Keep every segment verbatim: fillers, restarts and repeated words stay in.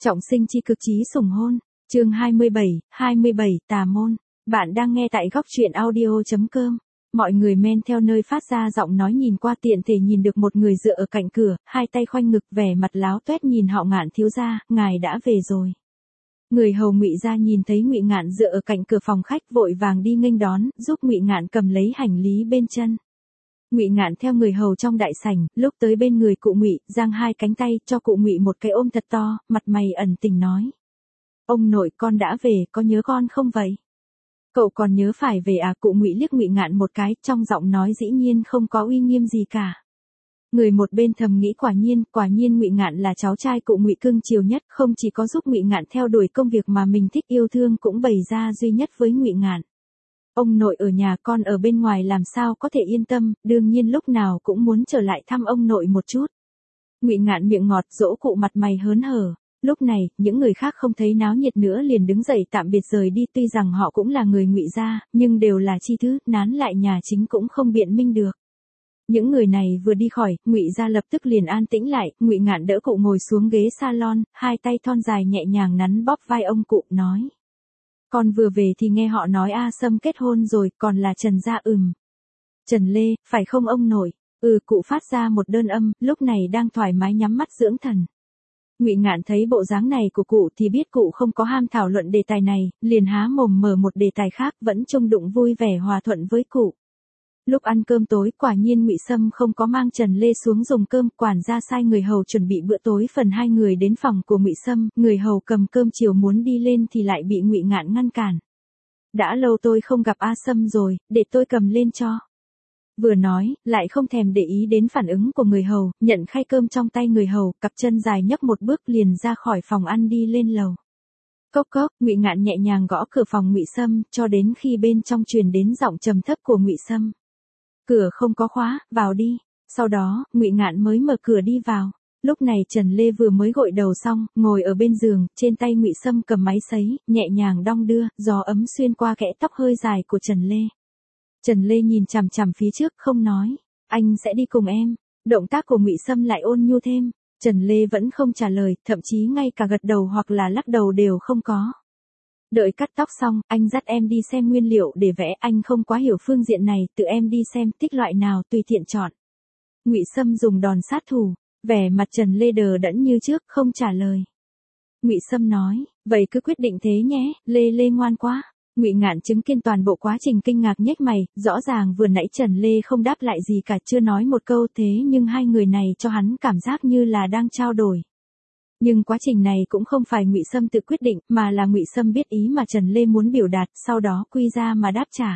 Trọng sinh chi cực chí sủng hôn, chương hai mươi bảy, hai mươi bảy tà môn. Bạn đang nghe tại góc truyện audio.com. Mọi người men theo nơi phát ra giọng nói nhìn qua tiện thể nhìn được một người dựa ở cạnh cửa, hai tay khoanh ngực vẻ mặt láo toét nhìn Họ Ngạn thiếu gia, ngài đã về rồi. Người hầu Ngụy gia nhìn thấy Ngụy Ngạn dựa ở cạnh cửa phòng khách vội vàng đi nghênh đón, giúp Ngụy Ngạn cầm lấy hành lý bên chân. Ngụy Ngạn theo người hầu trong đại sảnh, lúc tới bên người cụ Ngụy, giang hai cánh tay cho cụ Ngụy một cái ôm thật to, mặt mày ẩn tình nói: "Ông nội, con đã về, có nhớ con không vậy?" "Cậu còn nhớ phải về à?" Cụ Ngụy liếc Ngụy Ngạn một cái, trong giọng nói dĩ nhiên không có uy nghiêm gì cả. Người một bên thầm nghĩ quả nhiên, quả nhiên Ngụy Ngạn là cháu trai cụ Ngụy cưng chiều nhất, không chỉ có giúp Ngụy Ngạn theo đuổi công việc mà mình thích yêu thương cũng bày ra duy nhất với Ngụy Ngạn. Ông nội ở nhà, con ở bên ngoài làm sao có thể yên tâm, đương nhiên lúc nào cũng muốn trở lại thăm ông nội một chút. Ngụy Ngạn miệng ngọt dỗ cụ mặt mày hớn hở. Lúc này, những người khác không thấy náo nhiệt nữa liền đứng dậy tạm biệt rời đi, tuy rằng họ cũng là người Ngụy gia, nhưng đều là chi thứ, nán lại nhà chính cũng không biện minh được. Những người này vừa đi khỏi, Ngụy gia lập tức liền an tĩnh lại, Ngụy Ngạn đỡ cụ ngồi xuống ghế salon, hai tay thon dài nhẹ nhàng nắn bóp vai ông cụ, nói: "Con vừa về thì nghe họ nói A Sâm kết hôn rồi, còn là Trần gia." "Ừm." "Trần Lê, phải không ông nội?" "Ừ." Cụ phát ra một đơn âm, lúc này đang thoải mái nhắm mắt dưỡng thần. Ngụy Ngạn thấy bộ dáng này của cụ thì biết cụ không có ham thảo luận đề tài này, liền há mồm mở một đề tài khác, vẫn chung đụng vui vẻ hòa thuận với cụ. Lúc ăn cơm tối, quả nhiên Ngụy Sâm không có mang Trần Lê xuống dùng cơm, quản gia sai người hầu chuẩn bị bữa tối, phần hai người đến phòng của Ngụy Sâm, người hầu cầm cơm chiều muốn đi lên thì lại bị Ngụy Ngạn ngăn cản. "Đã lâu tôi không gặp A Sâm rồi, để tôi cầm lên cho." Vừa nói, lại không thèm để ý đến phản ứng của người hầu, nhận khay cơm trong tay người hầu, cặp chân dài nhấc một bước liền ra khỏi phòng ăn đi lên lầu. Cốc cốc, Ngụy Ngạn nhẹ nhàng gõ cửa phòng Ngụy Sâm, cho đến khi bên trong truyền đến giọng trầm thấp của Ngụy Sâm: "Cửa không có khóa, vào đi." Sau đó, Ngụy Ngạn mới mở cửa đi vào. Lúc này Trần Lê vừa mới gội đầu xong, ngồi ở bên giường, trên tay Ngụy Sâm cầm máy sấy, nhẹ nhàng đong đưa, gió ấm xuyên qua kẽ tóc hơi dài của Trần Lê. Trần Lê nhìn chằm chằm phía trước, không nói: "Anh sẽ đi cùng em." Động tác của Ngụy Sâm lại ôn nhu thêm. Trần Lê vẫn không trả lời, thậm chí ngay cả gật đầu hoặc là lắc đầu đều không có. "Đợi cắt tóc xong, anh dắt em đi xem nguyên liệu để vẽ, anh không quá hiểu phương diện này, tự em đi xem, thích loại nào tùy tiện chọn." Ngụy Sâm dùng đòn sát thủ. Vẻ mặt Trần Lê đờ đẫn như trước, không trả lời. Ngụy Sâm nói: "Vậy cứ quyết định thế nhé, Lê Lê ngoan quá." Ngụy Ngạn chứng kiến toàn bộ quá trình kinh ngạc nhếch mày, rõ ràng vừa nãy Trần Lê không đáp lại gì cả, chưa nói một câu, thế nhưng hai người này cho hắn cảm giác như là đang trao đổi. Nhưng quá trình này cũng không phải Ngụy Sâm tự quyết định, mà là Ngụy Sâm biết ý mà Trần Lê muốn biểu đạt, sau đó quy ra mà đáp trả.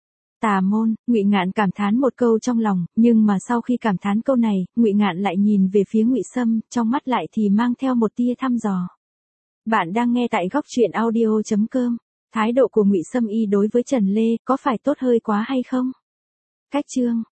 Tà môn. Ngụy Ngạn cảm thán một câu trong lòng, nhưng mà sau khi cảm thán câu này, Ngụy Ngạn lại nhìn về phía Ngụy Sâm, trong mắt lại thì mang theo một tia thăm dò. Bạn đang nghe tại góc truyện audio.com. Thái độ của Ngụy Sâm y đối với Trần Lê có phải tốt hơi quá hay không? Cách chương